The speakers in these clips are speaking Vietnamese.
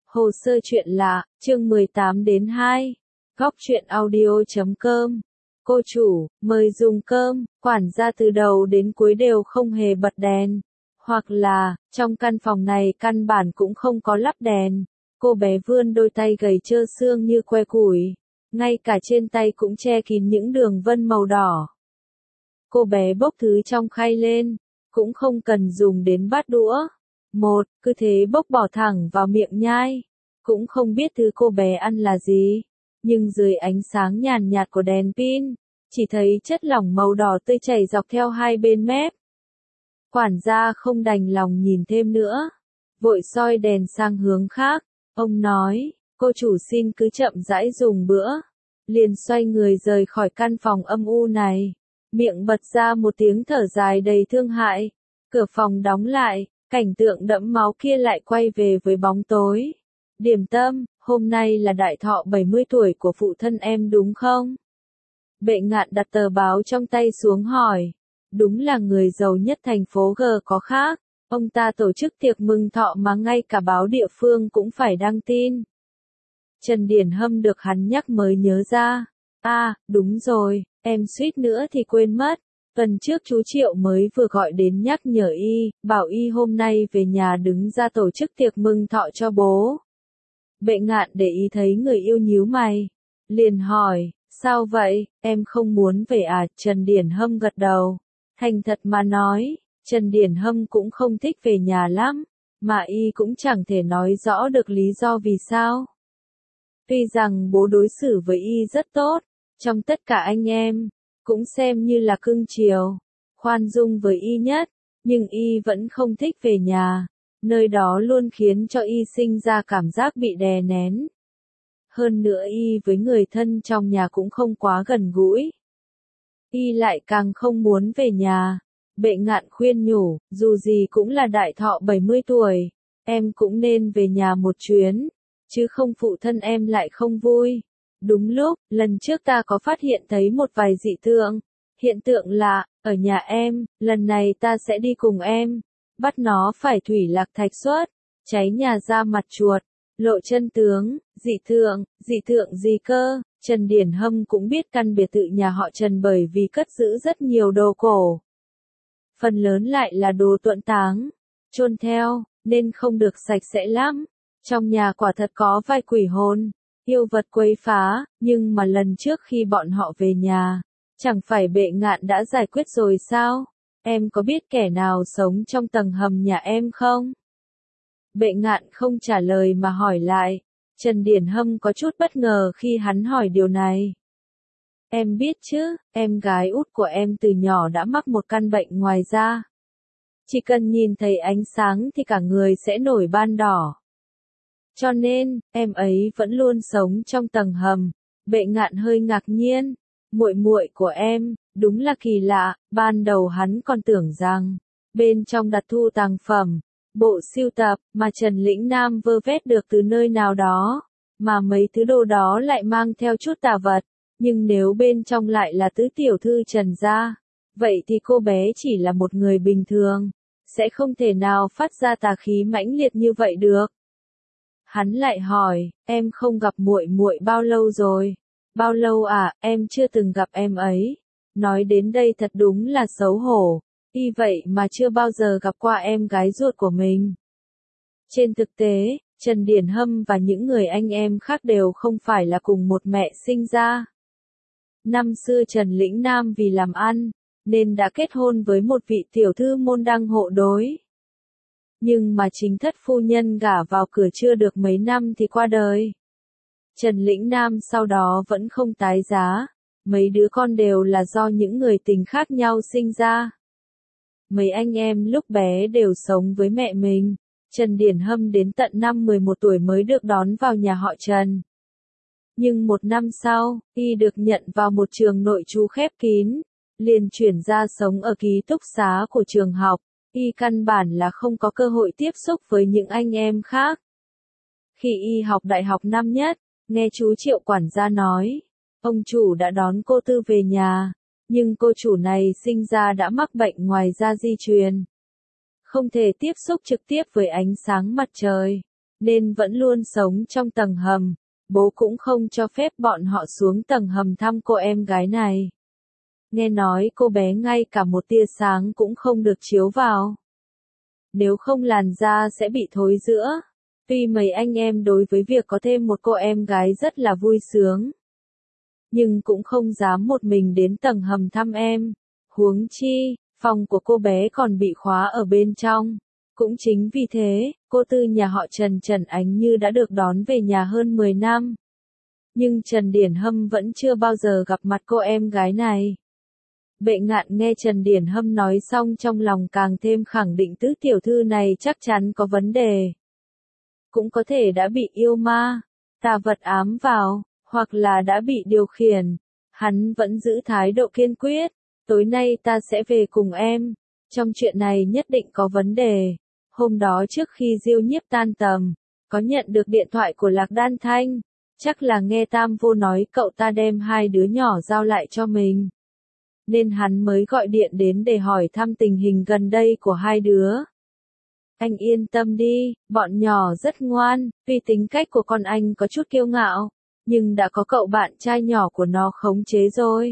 Hồ sơ chuyện lạ, chương 18 đến 2. Góc truyện audio.com. Cô chủ, mời dùng cơm, quản gia từ đầu đến cuối đều không hề bật đèn. Hoặc là, trong căn phòng này căn bản cũng không có lắp đèn. Cô bé vươn đôi tay gầy trơ xương như que củi. Ngay cả trên tay cũng che kín những đường vân màu đỏ. Cô bé bốc thứ trong khay lên, cũng không cần dùng đến bát đũa. Cứ thế bốc bỏ thẳng vào miệng nhai. Cũng không biết thứ cô bé ăn là gì. Nhưng dưới ánh sáng nhàn nhạt của đèn pin, chỉ thấy chất lỏng màu đỏ tươi chảy dọc theo hai bên mép. Quản gia không đành lòng nhìn thêm nữa. Vội soi đèn sang hướng khác. Ông nói, cô chủ xin cứ chậm rãi dùng bữa. Liền xoay người rời khỏi căn phòng âm u này. Miệng bật ra một tiếng thở dài đầy thương hại. Cửa phòng đóng lại, cảnh tượng đẫm máu kia lại quay về với bóng tối. Điểm tâm, hôm nay là đại thọ 70 tuổi của phụ thân em đúng không? Bệ Ngạn đặt tờ báo trong tay xuống hỏi. Đúng là người giàu nhất thành phố G có khác. Ông ta tổ chức tiệc mừng thọ mà ngay cả báo địa phương cũng phải đăng tin. Trần Điển Hâm được hắn nhắc mới nhớ ra. Đúng rồi, em suýt nữa thì quên mất. Tuần trước chú Triệu mới vừa gọi đến nhắc nhở y, bảo y hôm nay về nhà đứng ra tổ chức tiệc mừng thọ cho bố. Bệ Ngạn để ý thấy người yêu nhíu mày. Liền hỏi, sao vậy, em không muốn về à? Trần Điển Hâm gật đầu. Thành thật mà nói, Trần Điển Hâm cũng không thích về nhà lắm, mà y cũng chẳng thể nói rõ được lý do vì sao. Tuy rằng bố đối xử với y rất tốt, trong tất cả anh em, cũng xem như là cưng chiều, khoan dung với y nhất, nhưng y vẫn không thích về nhà, nơi đó luôn khiến cho y sinh ra cảm giác bị đè nén. Hơn nữa y với người thân trong nhà cũng không quá gần gũi. Y lại càng không muốn về nhà. Bệ Ngạn khuyên nhủ, dù gì cũng là đại thọ 70 tuổi, em cũng nên về nhà một chuyến, chứ không phụ thân em lại không vui. Đúng lúc, lần trước ta có phát hiện thấy một vài dị tượng. Hiện tượng là, ở nhà em, lần này ta sẽ đi cùng em. Bắt nó phải thủy lạc thạch xuất, cháy nhà ra mặt chuột, lộ chân tướng, dị tượng gì cơ? Trần Điển Hâm cũng biết căn biệt thự nhà họ Trần bởi vì cất giữ rất nhiều đồ cổ. Phần lớn lại là đồ tuẫn táng, chôn theo, nên không được sạch sẽ lắm. Trong nhà quả thật có vài quỷ hồn, yêu vật quấy phá, nhưng mà lần trước khi bọn họ về nhà, chẳng phải Bệ Ngạn đã giải quyết rồi sao? Em có biết kẻ nào sống trong tầng hầm nhà em không? Bệ Ngạn không trả lời mà hỏi lại. Trần Điển Hâm có chút bất ngờ khi hắn hỏi điều này. Em biết chứ, em gái út của em từ nhỏ đã mắc một căn bệnh ngoài da. Chỉ cần nhìn thấy ánh sáng thì cả người sẽ nổi ban đỏ. Cho nên, em ấy vẫn luôn sống trong tầng hầm. Bệ Ngạn hơi ngạc nhiên. Muội muội của em, đúng là kỳ lạ, ban đầu hắn còn tưởng rằng, bên trong đặt thu tàng phẩm, bộ sưu tập, mà Trần Lĩnh Nam vơ vét được từ nơi nào đó, mà mấy thứ đồ đó lại mang theo chút tà vật, nhưng nếu bên trong lại là tứ tiểu thư Trần gia, vậy thì cô bé chỉ là một người bình thường, sẽ không thể nào phát ra tà khí mãnh liệt như vậy được. Hắn lại hỏi, em không gặp muội muội bao lâu rồi? Bao lâu à, em chưa từng gặp em ấy. Nói đến đây thật đúng là xấu hổ. Y vậy mà chưa bao giờ gặp qua em gái ruột của mình. Trên thực tế, Trần Điển Hâm và những người anh em khác đều không phải là cùng một mẹ sinh ra. Năm xưa Trần Lĩnh Nam vì làm ăn, nên đã kết hôn với một vị tiểu thư môn đăng hộ đối. Nhưng mà chính thất phu nhân gả vào cửa chưa được mấy năm thì qua đời. Trần Lĩnh Nam sau đó vẫn không tái giá. Mấy đứa con đều là do những người tình khác nhau sinh ra. Mấy anh em lúc bé đều sống với mẹ mình. Trần Điển Hâm đến tận năm 11 tuổi mới được đón vào nhà họ Trần. Nhưng một năm sau, y được nhận vào một trường nội trú khép kín, liền chuyển ra sống ở ký túc xá của trường học. Y căn bản là không có cơ hội tiếp xúc với những anh em khác. Khi y học đại học năm nhất, nghe chú Triệu quản gia nói, ông chủ đã đón cô Tư về nhà, nhưng cô chủ này sinh ra đã mắc bệnh ngoài da di truyền. Không thể tiếp xúc trực tiếp với ánh sáng mặt trời. nên vẫn luôn sống trong tầng hầm. Bố cũng không cho phép bọn họ xuống tầng hầm thăm cô em gái này. Nghe nói cô bé ngay cả một tia sáng cũng không được chiếu vào. Nếu không làn da sẽ bị thối rữa. Tuy mấy anh em đối với việc có thêm một cô em gái rất là vui sướng, nhưng cũng không dám một mình đến tầng hầm thăm em. Huống chi, phòng của cô bé còn bị khóa ở bên trong. Cũng chính vì thế, cô Tư nhà họ Trần Ánh Như đã được đón về nhà hơn 10 năm. Nhưng Trần Điển Hâm vẫn chưa bao giờ gặp mặt cô em gái này. Bệ Ngạn nghe Trần Điển Hâm nói xong trong lòng càng thêm khẳng định tứ tiểu thư này chắc chắn có vấn đề. Cũng có thể đã bị yêu ma, tà vật ám vào, hoặc là đã bị điều khiển. Hắn vẫn giữ thái độ kiên quyết, tối nay ta sẽ về cùng em. Trong chuyện này nhất định có vấn đề. Hôm đó trước khi Diêu Nhiếp tan tầm, có nhận được điện thoại của Lạc Đan Thanh. Chắc là nghe Tam Vô nói cậu ta đem hai đứa nhỏ giao lại cho mình, nên hắn mới gọi điện đến để hỏi thăm tình hình gần đây của hai đứa. Anh yên tâm đi, bọn nhỏ rất ngoan, tuy tính cách của con anh có chút kiêu ngạo, nhưng đã có cậu bạn trai nhỏ của nó khống chế rồi.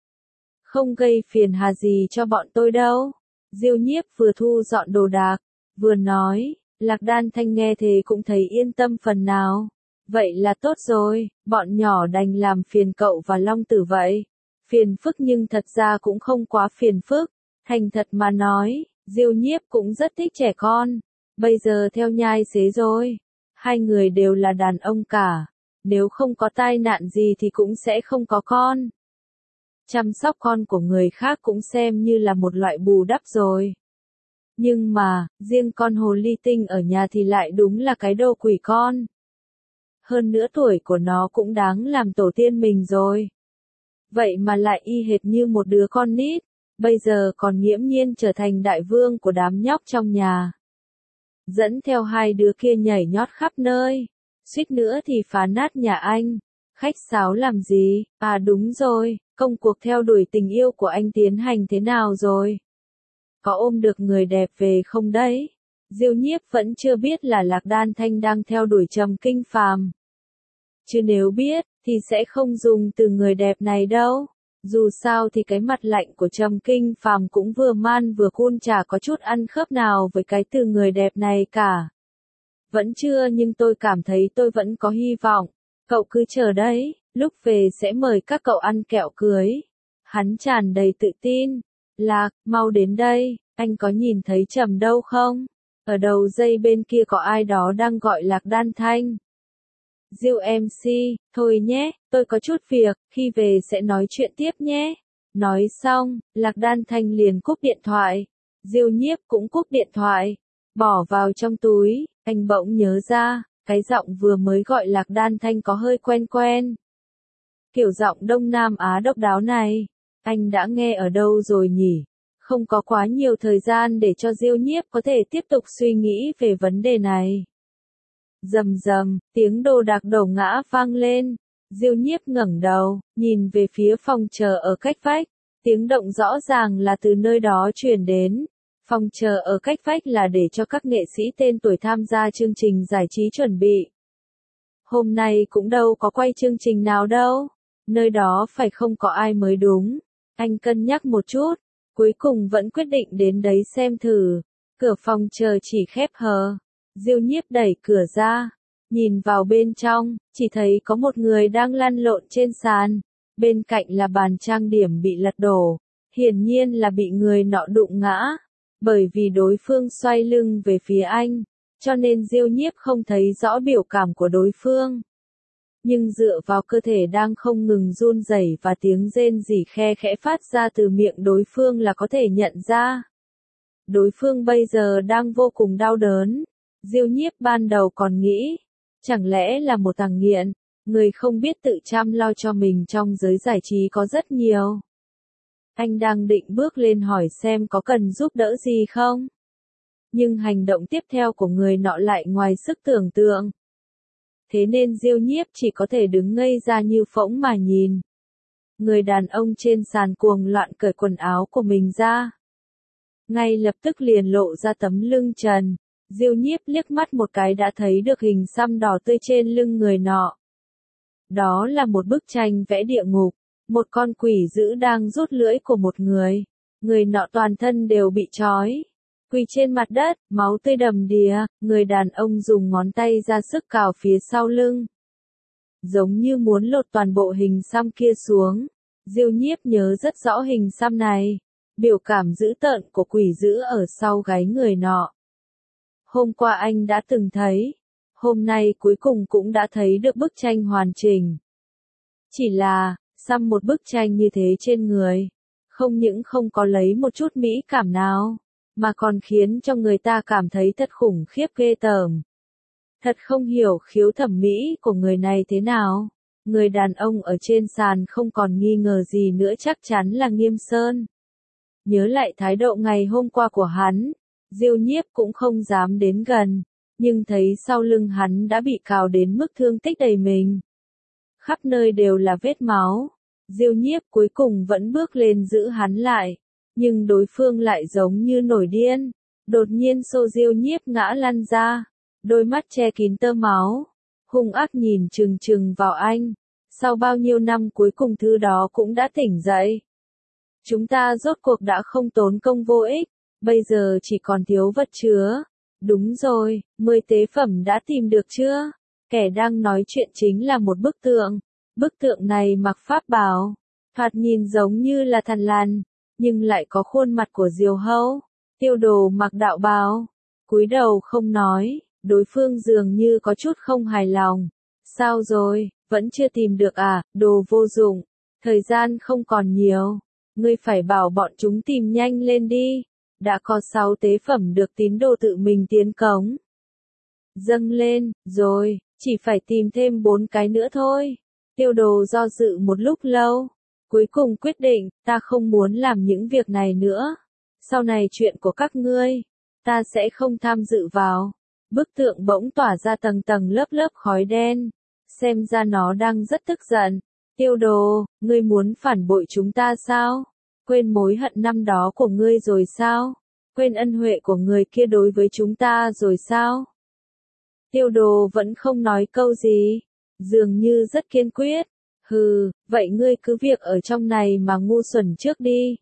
Không gây phiền hà gì cho bọn tôi đâu. Diêu Nhiếp vừa thu dọn đồ đạc, vừa nói. Lạc Đan Thanh nghe thế cũng thấy yên tâm phần nào. Vậy là tốt rồi, bọn nhỏ đành làm phiền cậu và Long Tử vậy. Phiền phức nhưng thật ra cũng không quá phiền phức. Thành thật mà nói, Diêu Nhiếp cũng rất thích trẻ con. Bây giờ theo nhai xế rồi. Hai người đều là đàn ông cả. Nếu không có tai nạn gì thì cũng sẽ không có con. Chăm sóc con của người khác cũng xem như là một loại bù đắp rồi. Nhưng mà, riêng con hồ ly tinh ở nhà thì lại đúng là cái đồ quỷ con. Hơn nữa tuổi của nó cũng đáng làm tổ tiên mình rồi. Vậy mà lại y hệt như một đứa con nít, bây giờ còn nghiễm nhiên trở thành đại vương của đám nhóc trong nhà. Dẫn theo hai đứa kia nhảy nhót khắp nơi, suýt nữa thì phá nát nhà anh. Khách sáo làm gì? À đúng rồi, công cuộc theo đuổi tình yêu của anh tiến hành thế nào rồi? Có ôm được người đẹp về không đấy? Diêu Nhiếp vẫn chưa biết là Lạc Đan Thanh đang theo đuổi Trầm Kinh Phàm. Chứ nếu biết, thì sẽ không dùng từ người đẹp này đâu. Dù sao thì cái mặt lạnh của Trầm Kinh Phàm cũng vừa man vừa cool, chả có chút ăn khớp nào với cái từ người đẹp này cả. Vẫn chưa, nhưng tôi cảm thấy tôi vẫn có hy vọng. Cậu cứ chờ đấy, lúc về sẽ mời các cậu ăn kẹo cưới. Hắn tràn đầy tự tin. Lạc, mau đến đây, anh có nhìn thấy Trầm đâu không? Ở đầu dây bên kia có ai đó đang gọi Lạc Đan Thanh. Diêu MC, thôi nhé, tôi có chút việc, khi về sẽ nói chuyện tiếp nhé. Nói xong, Lạc Đan Thanh liền cúp điện thoại. Diêu Nhiếp cũng cúp điện thoại, bỏ vào trong túi. Anh bỗng nhớ ra, cái giọng vừa mới gọi Lạc Đan Thanh có hơi quen quen. Kiểu giọng Đông Nam Á độc đáo này, anh đã nghe ở đâu rồi nhỉ? Không có quá nhiều thời gian để cho Diêu Nhiếp có thể tiếp tục suy nghĩ về vấn đề này. Rầm rầm, tiếng đồ đạc đổ ngã vang lên. Diêu Nhiếp ngẩng đầu, nhìn về phía phòng chờ ở cách vách. Tiếng động rõ ràng là từ nơi đó truyền đến. Phòng chờ ở cách vách là để cho các nghệ sĩ tên tuổi tham gia chương trình giải trí chuẩn bị. Hôm nay cũng đâu có quay chương trình nào đâu. Nơi đó phải không có ai mới đúng. Anh cân nhắc một chút, cuối cùng vẫn quyết định đến đấy xem thử. Cửa phòng chờ chỉ khép hờ. Diêu Nhiếp đẩy cửa ra, nhìn vào bên trong, chỉ thấy có một người đang lăn lộn trên sàn. Bên cạnh là bàn trang điểm bị lật đổ, hiển nhiên là bị người nọ đụng ngã. Bởi vì đối phương xoay lưng về phía anh, cho nên Diêu Nhiếp không thấy rõ biểu cảm của đối phương. Nhưng dựa vào cơ thể đang không ngừng run rẩy và tiếng rên rỉ khe khẽ phát ra từ miệng đối phương là có thể nhận ra. Đối phương bây giờ đang vô cùng đau đớn. Diêu Nhiếp ban đầu còn nghĩ, chẳng lẽ là một thằng nghiện, người không biết tự chăm lo cho mình trong giới giải trí có rất nhiều. Anh đang định bước lên hỏi xem có cần giúp đỡ gì không. Nhưng hành động tiếp theo của người nọ lại ngoài sức tưởng tượng. Thế nên Diêu Nhiếp chỉ có thể đứng ngây ra như phỗng mà nhìn. Người đàn ông trên sàn cuồng loạn cởi quần áo của mình ra. Ngay lập tức liền lộ ra tấm lưng trần. Diêu Nhiếp liếc mắt một cái đã thấy được hình xăm đỏ tươi trên lưng người nọ. Đó là một bức tranh vẽ địa ngục, một con quỷ dữ đang rút lưỡi của một người. Người nọ toàn thân đều bị trói, quỳ trên mặt đất, máu tươi đầm đìa, người đàn ông dùng ngón tay ra sức cào phía sau lưng, giống như muốn lột toàn bộ hình xăm kia xuống. Diêu Nhiếp nhớ rất rõ hình xăm này, biểu cảm dữ tợn của quỷ dữ ở sau gáy người nọ. Hôm qua anh đã từng thấy, hôm nay cuối cùng cũng đã thấy được bức tranh hoàn chỉnh. Chỉ là, xăm một bức tranh như thế trên người, không những không có lấy một chút mỹ cảm nào, mà còn khiến cho người ta cảm thấy thật khủng khiếp ghê tởm. Thật không hiểu khiếu thẩm mỹ của người này thế nào. Người đàn ông ở trên sàn không còn nghi ngờ gì nữa, chắc chắn là Nghiêm Sơn. Nhớ lại thái độ ngày hôm qua của hắn, Diêu Nhiếp cũng không dám đến gần, nhưng thấy sau lưng hắn đã bị cào đến mức thương tích đầy mình. Khắp nơi đều là vết máu. Diêu Nhiếp cuối cùng vẫn bước lên giữ hắn lại, nhưng đối phương lại giống như nổi điên, đột nhiên xô Diêu Nhiếp ngã lăn ra, đôi mắt che kín tơ máu, hung ác nhìn chừng chừng vào anh. Sau bao nhiêu năm cuối cùng thứ đó cũng đã tỉnh dậy. Chúng ta rốt cuộc đã không tốn công vô ích, bây giờ chỉ còn thiếu vật chứa. Đúng rồi, 10 tế phẩm đã tìm được chưa? Kẻ đang nói chuyện chính là một bức tượng. Bức tượng này mặc pháp bào, thoạt nhìn giống như là thần lằn, nhưng lại có khuôn mặt của diều hâu. Tiêu Đồ mặc đạo bào, cúi đầu không nói, đối phương dường như có chút không hài lòng. Sao rồi, vẫn chưa tìm được à, đồ vô dụng, thời gian không còn nhiều, ngươi phải bảo bọn chúng tìm nhanh lên đi. Đã có 6 tế phẩm được tín đồ tự mình tiến cống dâng lên, rồi, chỉ phải tìm thêm 4 cái nữa thôi. Tiêu Đồ do dự một lúc lâu, cuối cùng quyết định, ta không muốn làm những việc này nữa. Sau này chuyện của các ngươi, ta sẽ không tham dự vào. Bức tượng bỗng tỏa ra tầng tầng lớp lớp khói đen, xem ra nó đang rất tức giận. Tiêu Đồ, ngươi muốn phản bội chúng ta sao? Quên mối hận năm đó của ngươi rồi sao? Quên ân huệ của người kia đối với chúng ta rồi sao? Tiêu Đồ vẫn không nói câu gì, dường như rất kiên quyết. Hừ, vậy ngươi cứ việc ở trong này mà ngu xuẩn trước đi.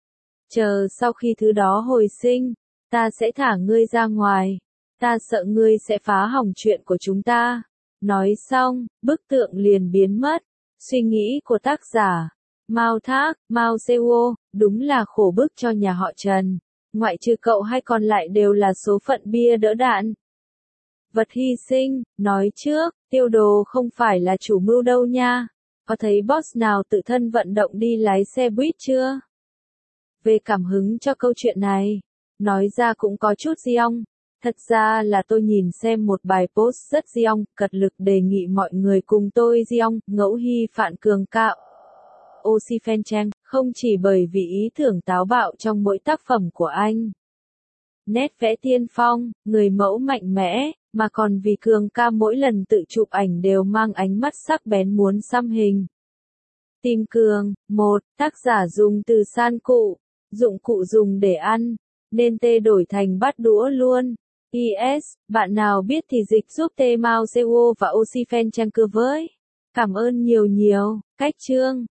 Chờ sau khi thứ đó hồi sinh, ta sẽ thả ngươi ra ngoài. Ta sợ ngươi sẽ phá hỏng chuyện của chúng ta. Nói xong, bức tượng liền biến mất. Suy nghĩ của tác giả Mao Thác, Mao Seo, đúng là khổ bức cho nhà họ Trần. Ngoại trừ cậu hay còn lại đều là số phận bia đỡ đạn. Vật hy sinh, nói trước, Tiêu Đồ không phải là chủ mưu đâu nha. Có thấy boss nào tự thân vận động đi lái xe buýt chưa? Về cảm hứng cho câu chuyện này, nói ra cũng có chút diong. Thật ra là tôi nhìn xem một bài post rất diong, cật lực đề nghị mọi người cùng tôi diong, ngẫu hy phạn cường ca. Oxy Fan Trang, không chỉ bởi vì ý tưởng táo bạo trong mỗi tác phẩm của anh. Nét vẽ tiên phong, người mẫu mạnh mẽ, mà còn vì cường ca mỗi lần tự chụp ảnh đều mang ánh mắt sắc bén muốn xăm hình. Tìm Cường, 1, tác giả dùng từ san cụ, dụng cụ dùng để ăn, nên tê đổi thành bắt đũa luôn. IS, bạn nào biết thì dịch giúp tê Mao Seo và Oxy Fan Trang cưa với. Cảm ơn nhiều nhiều, cách chương.